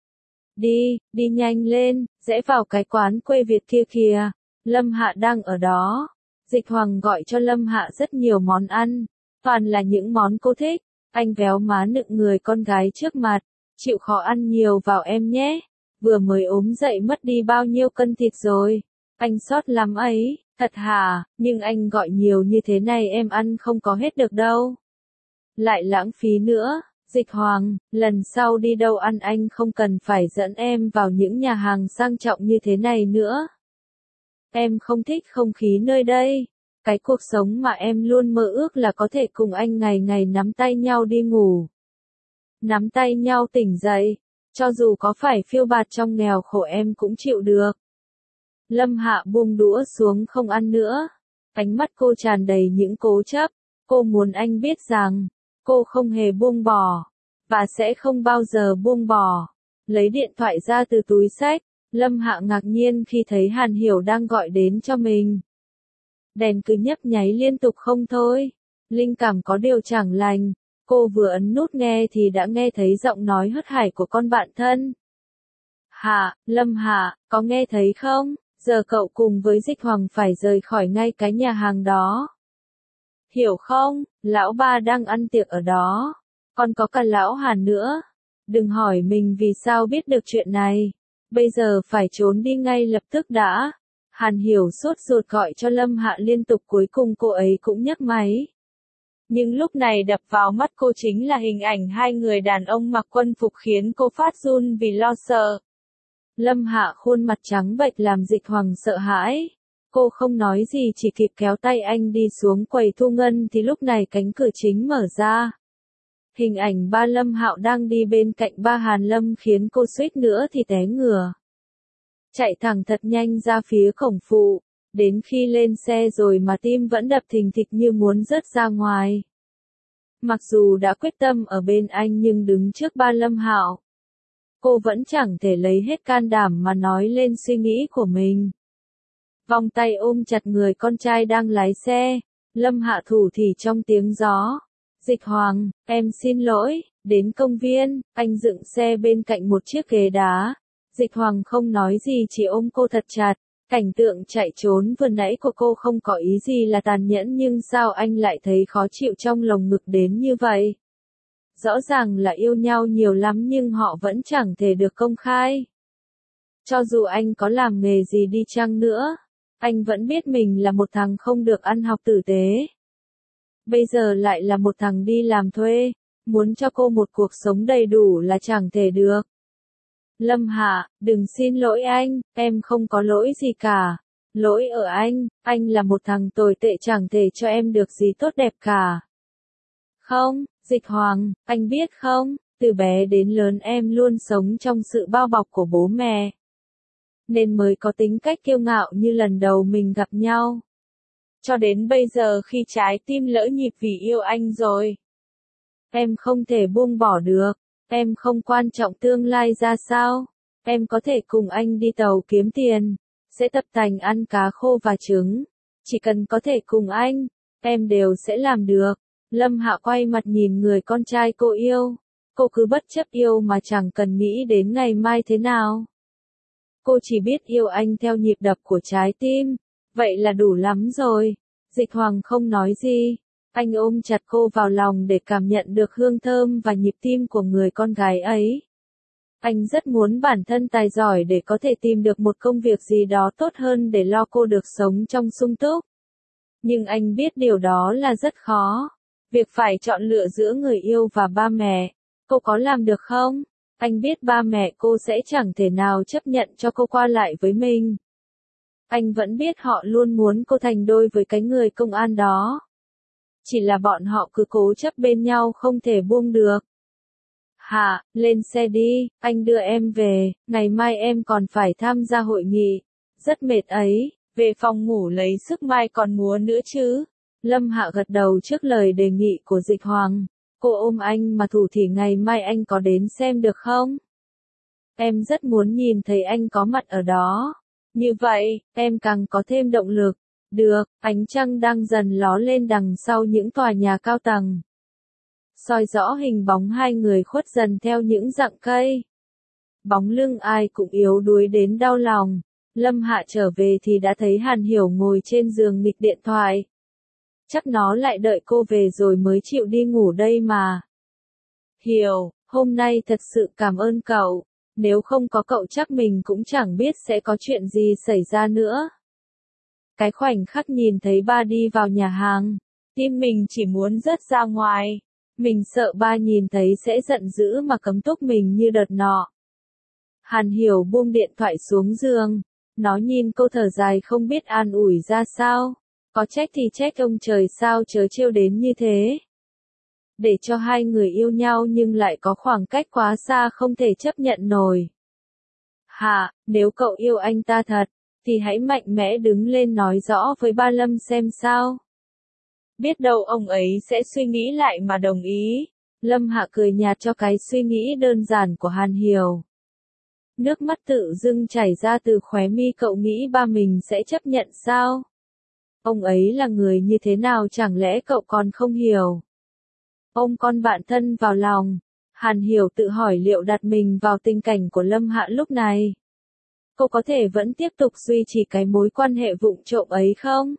Đi nhanh lên, rẽ vào cái quán quê Việt kia kìa. Lâm Hạ đang ở đó. Dịch Hoàng gọi cho Lâm Hạ rất nhiều món ăn, toàn là những món cô thích. Anh véo má nựng người con gái trước mặt, chịu khó ăn nhiều vào em nhé. Vừa mới ốm dậy mất đi bao nhiêu cân thịt rồi. Anh sót lắm ấy, thật hả, nhưng anh gọi nhiều như thế này em ăn không có hết được đâu. Lại lãng phí nữa. Dịch Hoàng, lần sau đi đâu ăn anh không cần phải dẫn em vào những nhà hàng sang trọng như thế này nữa. Em không thích không khí nơi đây. Cái cuộc sống mà em luôn mơ ước là có thể cùng anh ngày ngày nắm tay nhau đi ngủ. Nắm tay nhau tỉnh dậy. Cho dù có phải phiêu bạt trong nghèo khổ em cũng chịu được. Lâm Hạ buông đũa xuống không ăn nữa. Ánh mắt cô tràn đầy những cố chấp. Cô muốn anh biết rằng, cô không hề buông bỏ. Và sẽ không bao giờ buông bỏ. Lấy điện thoại ra từ túi xách. Lâm Hạ ngạc nhiên khi thấy Hàn Hiểu đang gọi đến cho mình. Đèn cứ nhấp nháy liên tục không thôi. Linh cảm có điều chẳng lành. Cô vừa ấn nút nghe thì đã nghe thấy giọng nói hớt hải của con bạn thân. Hạ, Lâm Hạ, có nghe thấy không? Giờ cậu cùng với Dịch Hoàng phải rời khỏi ngay cái nhà hàng đó. Hiểu không? Lão ba đang ăn tiệc ở đó. Còn có cả lão Hàn nữa. Đừng hỏi mình vì sao biết được chuyện này. Bây giờ phải trốn đi ngay lập tức đã. Hàn Hiểu sốt ruột gọi cho Lâm Hạ liên tục, cuối cùng cô ấy cũng nhấc máy. Nhưng lúc này đập vào mắt cô chính là hình ảnh hai người đàn ông mặc quân phục khiến cô phát run vì lo sợ. Lâm Hạ khuôn mặt trắng bệch làm Dịch Hoàng sợ hãi. Cô không nói gì chỉ kịp kéo tay anh đi xuống quầy thu ngân thì lúc này cánh cửa chính mở ra. Hình ảnh ba Lâm Hạo đang đi bên cạnh ba Hàn Lâm khiến cô suýt nữa thì té ngửa. Chạy thẳng thật nhanh ra phía cổng phụ, đến khi lên xe rồi mà tim vẫn đập thình thịch như muốn rớt ra ngoài. Mặc dù đã quyết tâm ở bên anh nhưng đứng trước ba Lâm Hạo, cô vẫn chẳng thể lấy hết can đảm mà nói lên suy nghĩ của mình. Vòng tay ôm chặt người con trai đang lái xe, Lâm Hạ thủ thỉ trong tiếng gió. Dịch Hoàng, em xin lỗi. Đến công viên, anh dựng xe bên cạnh một chiếc ghế đá. Dịch Hoàng không nói gì chỉ ôm cô thật chặt. Cảnh tượng chạy trốn vừa nãy của cô không có ý gì là tàn nhẫn, nhưng sao anh lại thấy khó chịu trong lồng ngực đến như vậy? Rõ ràng là yêu nhau nhiều lắm nhưng họ vẫn chẳng thể được công khai. Cho dù anh có làm nghề gì đi chăng nữa, anh vẫn biết mình là một thằng không được ăn học tử tế. Bây giờ lại là một thằng đi làm thuê, muốn cho cô một cuộc sống đầy đủ là chẳng thể được. Lâm Hạ, đừng xin lỗi anh, em không có lỗi gì cả. Lỗi ở anh là một thằng tồi tệ chẳng thể cho em được gì tốt đẹp cả. Không, Dịch Hoàng, anh biết không, từ bé đến lớn em luôn sống trong sự bao bọc của bố mẹ. Nên mới có tính cách kiêu ngạo như lần đầu mình gặp nhau. Cho đến bây giờ khi trái tim lỡ nhịp vì yêu anh rồi. Em không thể buông bỏ được, em không quan trọng tương lai ra sao. Em có thể cùng anh đi tàu kiếm tiền, sẽ tập tành ăn cá khô và trứng. Chỉ cần có thể cùng anh, em đều sẽ làm được. Lâm Hạ quay mặt nhìn người con trai cô yêu. Cô cứ bất chấp yêu mà chẳng cần nghĩ đến ngày mai thế nào. Cô chỉ biết yêu anh theo nhịp đập của trái tim. Vậy là đủ lắm rồi. Dịch Hoàng không nói gì. Anh ôm chặt cô vào lòng để cảm nhận được hương thơm và nhịp tim của người con gái ấy. Anh rất muốn bản thân tài giỏi để có thể tìm được một công việc gì đó tốt hơn để lo cô được sống trong sung túc. Nhưng anh biết điều đó là rất khó. Việc phải chọn lựa giữa người yêu và ba mẹ, cô có làm được không? Anh biết ba mẹ cô sẽ chẳng thể nào chấp nhận cho cô qua lại với mình. Anh vẫn biết họ luôn muốn cô thành đôi với cái người công an đó. Chỉ là bọn họ cứ cố chấp bên nhau không thể buông được. Hạ, lên xe đi, anh đưa em về, ngày mai em còn phải tham gia hội nghị. Rất mệt ấy, về phòng ngủ lấy sức mai còn múa nữa chứ. Lâm Hạ gật đầu trước lời đề nghị của Dịch Hoàng. Cô ôm anh mà thủ thỉ ngày mai anh có đến xem được không? em rất muốn nhìn thấy anh có mặt ở đó. Như vậy, em càng có thêm động lực. Được, ánh trăng đang dần ló lên đằng sau những tòa nhà cao tầng. Soi rõ hình bóng hai người khuất dần theo những rặng cây. Bóng lưng ai cũng yếu đuối đến đau lòng. Lâm Hạ trở về thì đã thấy Hàn Hiểu ngồi trên giường nghịch điện thoại. Chắc nó lại đợi cô về rồi mới chịu đi ngủ đây mà. Hiểu, hôm nay thật sự cảm ơn cậu. Nếu không có cậu chắc mình cũng chẳng biết sẽ có chuyện gì xảy ra nữa. Cái khoảnh khắc nhìn thấy ba đi vào nhà hàng, tim mình chỉ muốn rớt ra ngoài. Mình sợ ba nhìn thấy sẽ giận dữ mà cấm túc mình như đợt nọ. Hàn Hiểu buông điện thoại xuống giường. Nó nhìn cô thở dài không biết an ủi ra sao. Có trách thì trách ông trời sao chớ trêu đến như thế. Để cho hai người yêu nhau nhưng lại có khoảng cách quá xa không thể chấp nhận nổi. Hạ, nếu cậu yêu anh ta thật, thì hãy mạnh mẽ đứng lên nói rõ với ba Lâm xem sao. Biết đâu ông ấy sẽ suy nghĩ lại mà đồng ý. Lâm Hạ cười nhạt cho cái suy nghĩ đơn giản của Hàn Hiểu. Nước mắt tự dưng chảy ra từ khóe mi, cậu nghĩ ba mình sẽ chấp nhận sao? Ông ấy là người như thế nào chẳng lẽ cậu còn không hiểu? Ôm con bạn thân vào lòng, Hàn Hiểu tự hỏi liệu đặt mình vào tình cảnh của Lâm Hạ lúc này. Cô có thể vẫn tiếp tục duy trì cái mối quan hệ vụng trộm ấy không?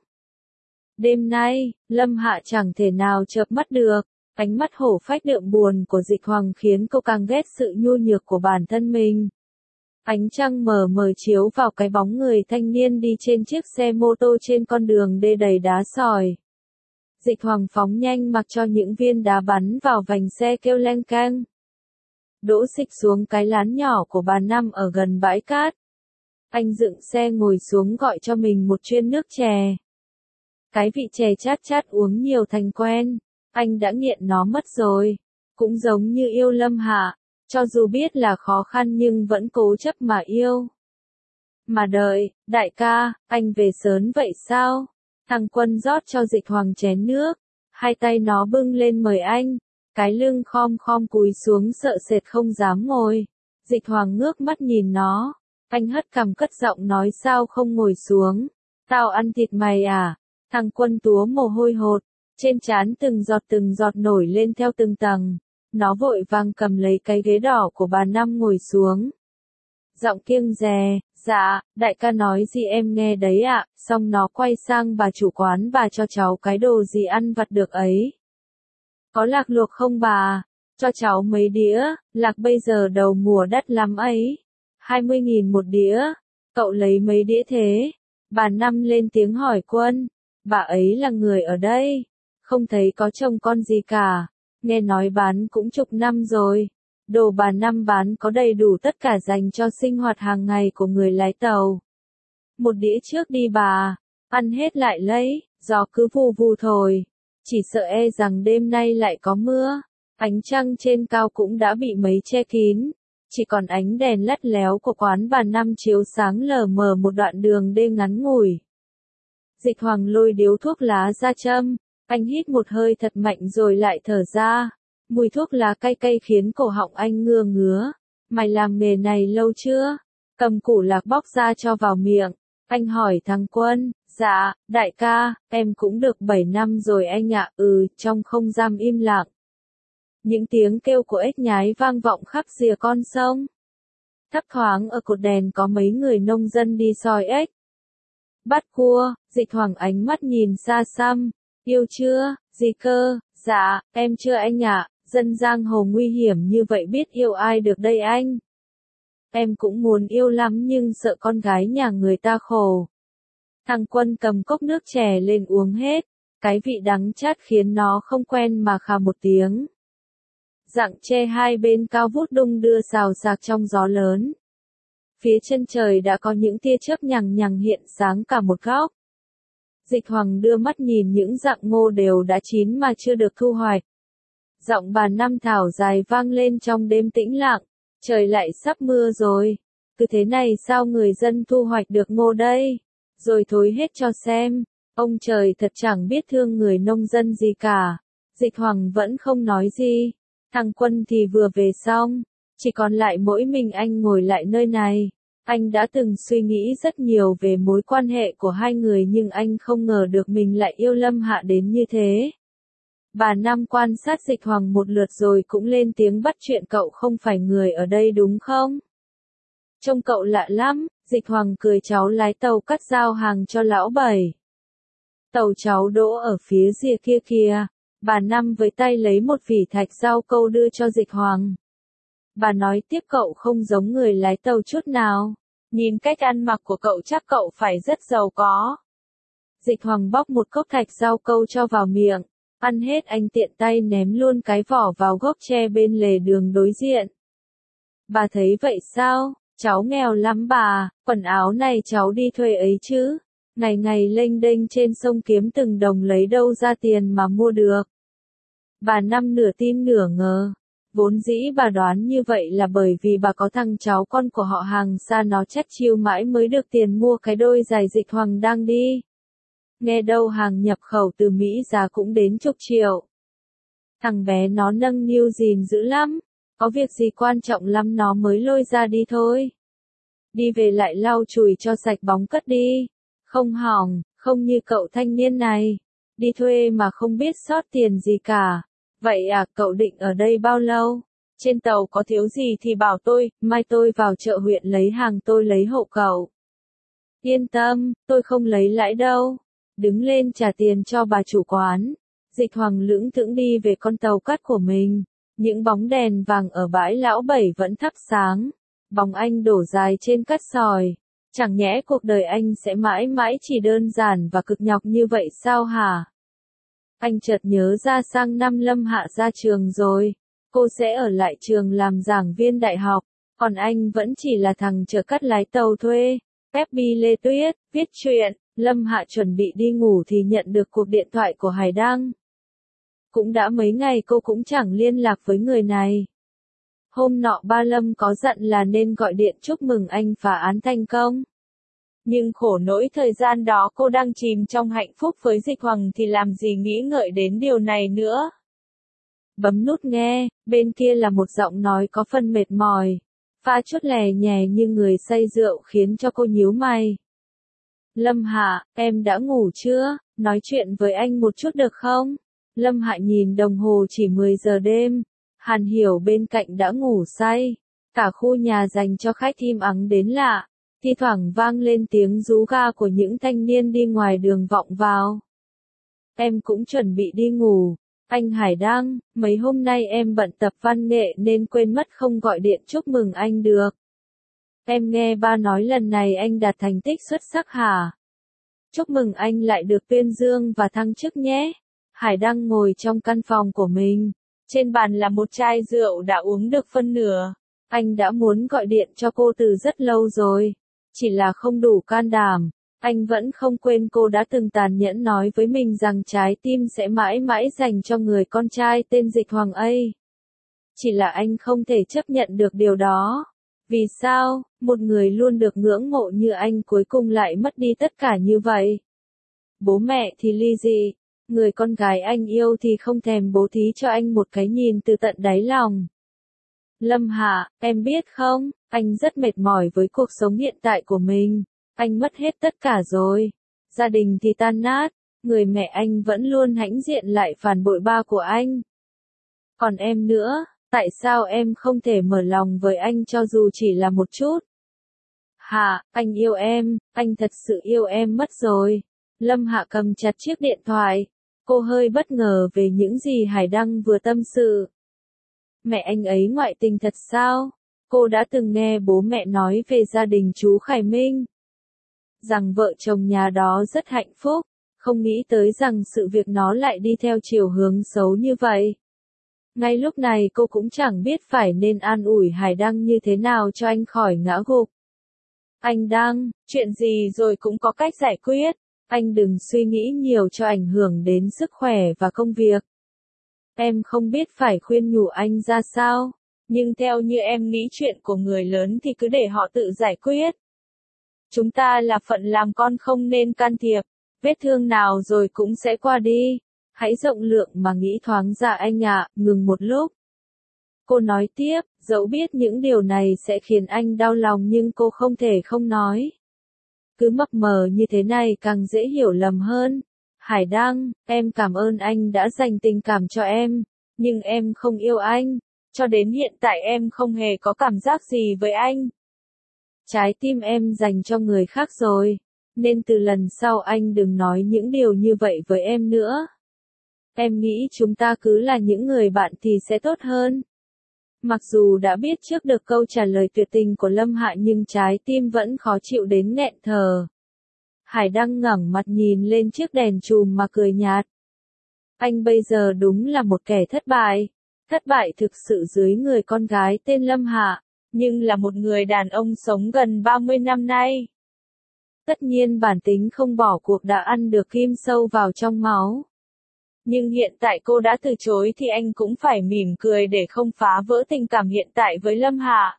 Đêm nay, Lâm Hạ chẳng thể nào chợp mắt được, ánh mắt hổ phách đượm buồn của Dịch Hoàng khiến cô càng ghét sự nhu nhược của bản thân mình. Ánh trăng mờ mờ chiếu vào cái bóng người thanh niên đi trên chiếc xe mô tô trên con đường đê đầy đá sỏi. Dịch Hoàng phóng nhanh mặc cho những viên đá bắn vào vành xe kêu leng keng. Đỗ Dịch xuống cái lán nhỏ của bà Năm ở gần bãi cát. Anh dựng xe ngồi xuống gọi cho mình một chuyên nước chè. Cái vị chè chát chát uống nhiều thành quen, anh đã nghiện nó mất rồi. Cũng giống như yêu Lâm Hạ, cho dù biết là khó khăn nhưng vẫn cố chấp mà yêu. Mà đợi, đại ca, anh về sớm vậy sao? Thằng Quân rót cho Dịch Hoàng chén nước, hai tay nó bưng lên mời anh, cái lưng khom khom cúi xuống sợ sệt không dám ngồi. Dịch Hoàng ngước mắt nhìn nó, anh hất cằm cất giọng nói sao không ngồi xuống, tao ăn thịt mày à? Thằng Quân túa mồ hôi hột, trên trán từng giọt nổi lên theo từng tầng, nó vội vàng cầm lấy cái ghế đỏ của bà Năm ngồi xuống. Giọng kiêng dè, dạ, đại ca nói gì em nghe đấy ạ, xong nó quay sang bà chủ quán, bà cho cháu cái đồ gì ăn vặt được ấy. Có lạc luộc không bà? Cho cháu mấy đĩa, lạc bây giờ đầu mùa đắt lắm ấy. 20.000 một đĩa, cậu lấy mấy đĩa thế? Bà Năm lên tiếng hỏi Quân, bà ấy là người ở đây, không thấy có chồng con gì cả, nghe nói bán cũng chục năm rồi. Đồ bà Năm bán có đầy đủ tất cả dành cho sinh hoạt hàng ngày của người lái tàu. Một đĩa trước đi bà, ăn hết lại lấy, gió cứ vù vù thổi. Chỉ sợ e rằng đêm nay lại có mưa. Ánh trăng trên cao cũng đã bị mấy che kín. Chỉ còn ánh đèn lắt léo của quán bà Năm chiếu sáng lờ mờ một đoạn đường đê ngắn ngủi. Dịch Hoàng lôi điếu thuốc lá ra châm. Anh hít một hơi thật mạnh rồi lại thở ra. Mùi thuốc lá cay cay khiến cổ họng anh ngứa ngứa. Mày làm nghề này lâu chưa? Cầm củ lạc bóc ra cho vào miệng. Anh hỏi thằng Quân, dạ, đại ca, em cũng được 7 năm rồi anh ạ. Trong không gian im lặng. Những tiếng kêu của ếch nhái vang vọng khắp rìa con sông. Thấp thoáng ở cột đèn có mấy người nông dân đi soi ếch. Bắt cua, Dịch Hoàng ánh mắt nhìn xa xăm. Yêu chưa, gì cơ? Dạ, em chưa anh ạ. Dân giang hồ nguy hiểm như vậy biết yêu ai được đây anh? Em cũng muốn yêu lắm nhưng sợ con gái nhà người ta khổ. Thằng Quân cầm cốc nước chè lên uống hết. Cái vị đắng chát khiến nó không quen mà khà một tiếng. Rặng tre hai bên cao vút đung đưa xào xạc trong gió lớn. Phía chân trời đã có những tia chớp nhằng nhằng hiện sáng cả một góc. Dịch Hoàng đưa mắt nhìn những rặng ngô đều đã chín mà chưa được thu hoạch. Giọng bà Năm thảo dài vang lên trong đêm tĩnh lặng. Trời lại sắp mưa rồi. Cứ thế này sao người dân thu hoạch được ngô đây? Rồi thối hết cho xem. Ông trời thật chẳng biết thương người nông dân gì cả. Dịch Hoàng vẫn không nói gì. Thằng Quân thì vừa về xong. Chỉ còn lại mỗi mình anh ngồi lại nơi này. Anh đã từng suy nghĩ rất nhiều về mối quan hệ của hai người nhưng anh không ngờ được mình lại yêu Lâm Hạ đến như thế. Bà Năm quan sát Dịch Hoàng một lượt rồi cũng lên tiếng bắt chuyện, cậu không phải người ở đây đúng không? Trông cậu lạ lắm. Dịch Hoàng cười, cháu lái tàu cắt giao hàng cho lão Bảy. Tàu cháu đỗ ở phía rìa kia kìa. Bà Năm với tay lấy một vỉ thạch rau câu đưa cho Dịch Hoàng. Bà nói tiếp, cậu không giống người lái tàu chút nào. Nhìn cách ăn mặc của cậu chắc cậu phải rất giàu có. Dịch Hoàng bóc một cốc thạch rau câu cho vào miệng. Ăn hết anh tiện tay ném luôn cái vỏ vào gốc tre bên lề đường đối diện. Bà thấy vậy sao? Cháu nghèo lắm bà, quần áo này cháu đi thuê ấy chứ. Ngày ngày lênh đênh trên sông kiếm từng đồng lấy đâu ra tiền mà mua được. Bà Năm nửa tin nửa ngờ. Vốn dĩ bà đoán như vậy là bởi vì bà có thằng cháu con của họ hàng xa nó chắt chiu mãi mới được tiền mua cái đôi giày Dịch Hoàng đang đi. Nghe đâu hàng nhập khẩu từ Mỹ giá cũng đến chục triệu. Thằng bé nó nâng niu gìn dữ lắm. Có việc gì quan trọng lắm nó mới lôi ra đi thôi. Đi về lại lau chùi cho sạch bóng cất đi. Không hỏng, không như cậu thanh niên này. Đi thuê mà không biết sót tiền gì cả. Vậy à, cậu định ở đây bao lâu? Trên tàu có thiếu gì thì bảo tôi, mai tôi vào chợ huyện lấy hàng, tôi lấy hộ cậu. Yên tâm, tôi không lấy lãi đâu. Đứng lên trả tiền cho bà chủ quán. Dịch Hoàng lững thững đi về con tàu cắt của mình. Những bóng đèn vàng ở bãi lão Bảy vẫn thắp sáng. Bóng anh đổ dài trên cát sỏi. Chẳng nhẽ cuộc đời anh sẽ mãi mãi chỉ đơn giản và cực nhọc như vậy sao hả? Anh chợt nhớ ra sang năm Lâm Hạ ra trường rồi. Cô sẽ ở lại trường làm giảng viên đại học. Còn anh vẫn chỉ là thằng chở cát lái tàu thuê. Peppy Lê Tuyết, viết truyện. Lâm Hạ chuẩn bị đi ngủ thì nhận được cuộc điện thoại của Hải Đăng. Cũng đã mấy ngày cô cũng chẳng liên lạc với người này. Hôm nọ ba Lâm có dặn là nên gọi điện chúc mừng anh phá án thành công. Nhưng khổ nỗi thời gian đó cô đang chìm trong hạnh phúc với Dịch Hoàng thì làm gì nghĩ ngợi đến điều này nữa. Bấm nút nghe, bên kia là một giọng nói có phần mệt mỏi. Pha chút lè nhè như người say rượu khiến cho cô nhíu mày. Lâm Hạ, em đã ngủ chưa? Nói chuyện với anh một chút được không? Lâm Hạ nhìn đồng hồ chỉ 10 giờ đêm. Hàn Hiểu bên cạnh đã ngủ say. Cả khu nhà dành cho khách im ắng đến lạ. Thi thoảng vang lên tiếng rú ga của những thanh niên đi ngoài đường vọng vào. Em cũng chuẩn bị đi ngủ. Anh Hải Đăng, mấy hôm nay em bận tập văn nghệ nên quên mất không gọi điện chúc mừng anh được. Em nghe ba nói lần này anh đạt thành tích xuất sắc hả? Chúc mừng anh lại được tuyên dương và thăng chức nhé. Hải Đăng ngồi trong căn phòng của mình. Trên bàn là một chai rượu đã uống được phân nửa. Anh đã muốn gọi điện cho cô từ rất lâu rồi. Chỉ là không đủ can đảm. Anh vẫn không quên cô đã từng tàn nhẫn nói với mình rằng trái tim sẽ mãi mãi dành cho người con trai tên Dịch Hoàng ấy. Chỉ là anh không thể chấp nhận được điều đó. Vì sao, một người luôn được ngưỡng mộ như anh cuối cùng lại mất đi tất cả như vậy? Bố mẹ thì ly dị. Người con gái anh yêu thì không thèm bố thí cho anh một cái nhìn từ tận đáy lòng. Lâm Hạ, em biết không, anh rất mệt mỏi với cuộc sống hiện tại của mình. Anh mất hết tất cả rồi. Gia đình thì tan nát. Người mẹ anh vẫn luôn hãnh diện lại phản bội ba của anh. Còn em nữa, tại sao em không thể mở lòng với anh cho dù chỉ là một chút? Hạ, anh yêu em, anh thật sự yêu em mất rồi. Lâm Hạ cầm chặt chiếc điện thoại. Cô hơi bất ngờ về những gì Hải Đăng vừa tâm sự. Mẹ anh ấy ngoại tình thật sao? Cô đã từng nghe bố mẹ nói về gia đình chú Khải Minh. Rằng vợ chồng nhà đó rất hạnh phúc. Không nghĩ tới rằng sự việc nó lại đi theo chiều hướng xấu như vậy. Ngay lúc này cô cũng chẳng biết phải nên an ủi Hải Đăng như thế nào cho anh khỏi ngã gục. Anh Đăng, chuyện gì rồi cũng có cách giải quyết. Anh đừng suy nghĩ nhiều cho ảnh hưởng đến sức khỏe và công việc. Em không biết phải khuyên nhủ anh ra sao. Nhưng theo như em nghĩ chuyện của người lớn thì cứ để họ tự giải quyết. Chúng ta là phận làm con không nên can thiệp. Vết thương nào rồi cũng sẽ qua đi. Hãy rộng lượng mà nghĩ thoáng ra anh ạ, ngừng một lúc. Cô nói tiếp, dẫu biết những điều này sẽ khiến anh đau lòng nhưng cô không thể không nói. Cứ mập mờ như thế này càng dễ hiểu lầm hơn. Hải Đăng, em cảm ơn anh đã dành tình cảm cho em, nhưng em không yêu anh. Cho đến hiện tại em không hề có cảm giác gì với anh. Trái tim em dành cho người khác rồi, nên từ lần sau anh đừng nói những điều như vậy với em nữa. Em nghĩ chúng ta cứ là những người bạn thì sẽ tốt hơn. Mặc dù đã biết trước được câu trả lời tuyệt tình của Lâm Hạ nhưng trái tim vẫn khó chịu đến nghẹn thở. Hải Đăng ngẩng mặt nhìn lên chiếc đèn chùm mà cười nhạt. Anh bây giờ đúng là một kẻ thất bại thực sự dưới người con gái tên Lâm Hạ, nhưng là một người đàn ông sống gần 30 năm nay. Tất nhiên bản tính không bỏ cuộc đã ăn được kim sâu vào trong máu. Nhưng hiện tại cô đã từ chối thì anh cũng phải mỉm cười để không phá vỡ tình cảm hiện tại với Lâm Hạ.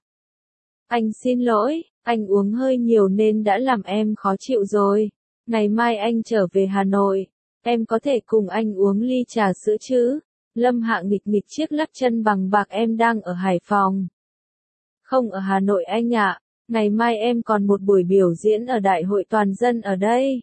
Anh xin lỗi, anh uống hơi nhiều nên đã làm em khó chịu rồi. Ngày mai anh trở về Hà Nội, em có thể cùng anh uống ly trà sữa chứ? Lâm Hạ nghịch nghịch chiếc lắc chân bằng bạc, em đang ở Hải Phòng. Không, ở Hà Nội anh ạ. Ngày mai em còn một buổi biểu diễn ở Đại hội Toàn dân ở đây.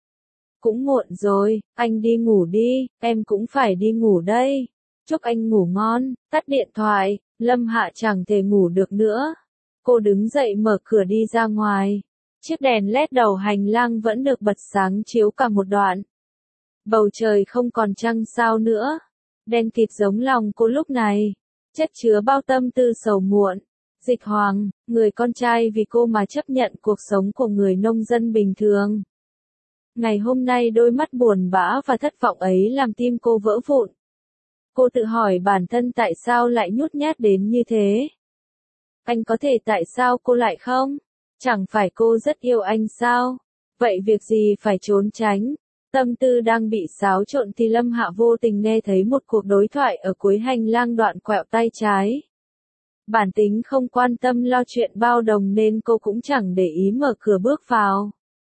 Cũng muộn rồi, anh đi ngủ đi, em cũng phải đi ngủ đây. Chúc anh ngủ ngon, tắt điện thoại. Lâm Hạ chẳng thể ngủ được nữa. Cô đứng dậy mở cửa đi ra ngoài. Chiếc đèn led đầu hành lang vẫn được bật sáng chiếu cả một đoạn. Bầu trời không còn trăng sao nữa. Đen kịt giống lòng cô lúc này. Chất chứa bao tâm tư sầu muộn. Dịch Hoàng, người con trai vì cô mà chấp nhận cuộc sống của người nông dân bình thường. Ngày hôm nay đôi mắt buồn bã và thất vọng ấy làm tim cô vỡ vụn. Cô tự hỏi bản thân tại sao lại nhút nhát đến như thế. Anh có thể tại sao cô lại không? Chẳng phải cô rất yêu anh sao? Vậy việc gì phải trốn tránh? Tâm tư đang bị xáo trộn thì Lâm Hạ vô tình nghe thấy một cuộc đối thoại ở cuối hành lang đoạn quẹo tay trái. Bản tính không quan tâm lo chuyện bao đồng nên cô cũng chẳng để ý mở cửa bước vào.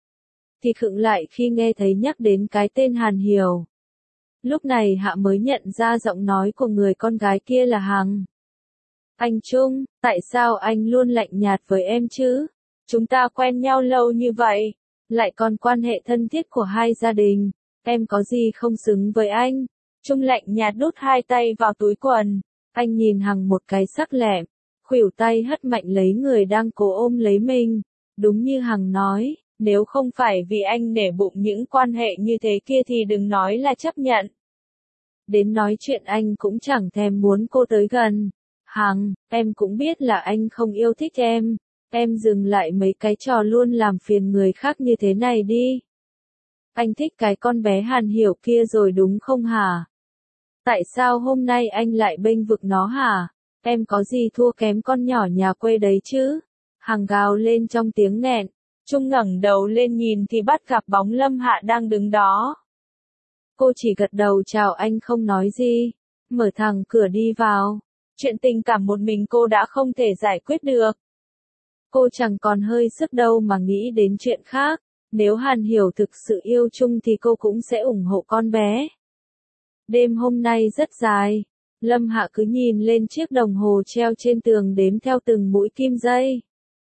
Thì khựng lại khi nghe thấy nhắc đến cái tên Hàn Hiểu. Lúc này Hạ mới nhận ra giọng nói của người con gái kia là Hằng. Anh Trung, tại sao anh luôn lạnh nhạt với em chứ? Chúng ta quen nhau lâu như vậy, lại còn quan hệ thân thiết của hai gia đình, em có gì không xứng với anh? Trung lạnh nhạt đút hai tay vào túi quần, anh nhìn Hằng một cái sắc lẹm, khuỷu tay hất mạnh lấy người đang cố ôm lấy mình. Đúng như Hằng nói, nếu không phải vì anh nể bụng những quan hệ như thế kia thì đừng nói là chấp nhận. Đến nói chuyện anh cũng chẳng thèm muốn cô tới gần. Hằng, em cũng biết là anh không yêu thích em dừng lại mấy cái trò luôn làm phiền người khác như thế này đi. Anh thích cái con bé Hàn Hiểu kia rồi đúng không hả? Tại sao hôm nay anh lại bênh vực nó hả? Em có gì thua kém con nhỏ nhà quê đấy chứ? Hằng gào lên trong tiếng nghẹn. Trung ngẩng đầu lên nhìn thì bắt gặp bóng Lâm Hạ đang đứng đó. Cô chỉ gật đầu chào anh không nói gì. Mở thẳng cửa đi vào. Chuyện tình cảm một mình cô đã không thể giải quyết được. Cô chẳng còn hơi sức đâu mà nghĩ đến chuyện khác. Nếu Hàn Hiểu thực sự yêu Trung thì cô cũng sẽ ủng hộ con bé. Đêm hôm nay rất dài. Lâm Hạ cứ nhìn lên chiếc đồng hồ treo trên tường đếm theo từng mũi kim dây.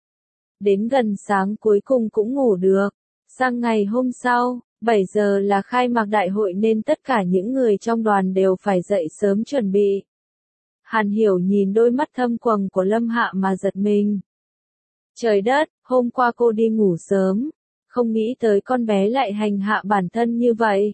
Đến gần sáng cuối cùng cũng ngủ được. Sang ngày hôm sau, 7 giờ là khai mạc đại hội nên tất cả những người trong đoàn đều phải dậy sớm chuẩn bị. Hàn Hiểu nhìn đôi mắt thâm quầng của Lâm Hạ mà giật mình. Trời đất, hôm qua cô đi ngủ sớm, không nghĩ tới con bé lại hành hạ bản thân như vậy.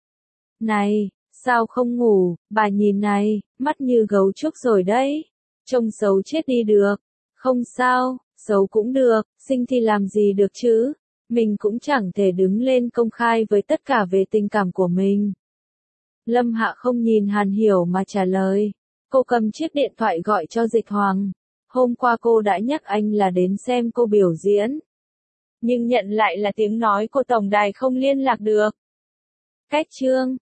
Này, sao không ngủ, bà nhìn này, mắt như gấu trúc rồi đấy. Trông xấu chết đi được. Không sao, xấu cũng được, xinh thì làm gì được chứ. Mình cũng chẳng thể đứng lên công khai với tất cả về tình cảm của mình. Lâm Hạ không nhìn Hàn Hiểu mà trả lời. Cô cầm chiếc điện thoại gọi cho Dịch Hoàng. Hôm qua cô đã nhắc anh là đến xem cô biểu diễn. Nhưng nhận lại là tiếng nói của tổng đài không liên lạc được. Cách chương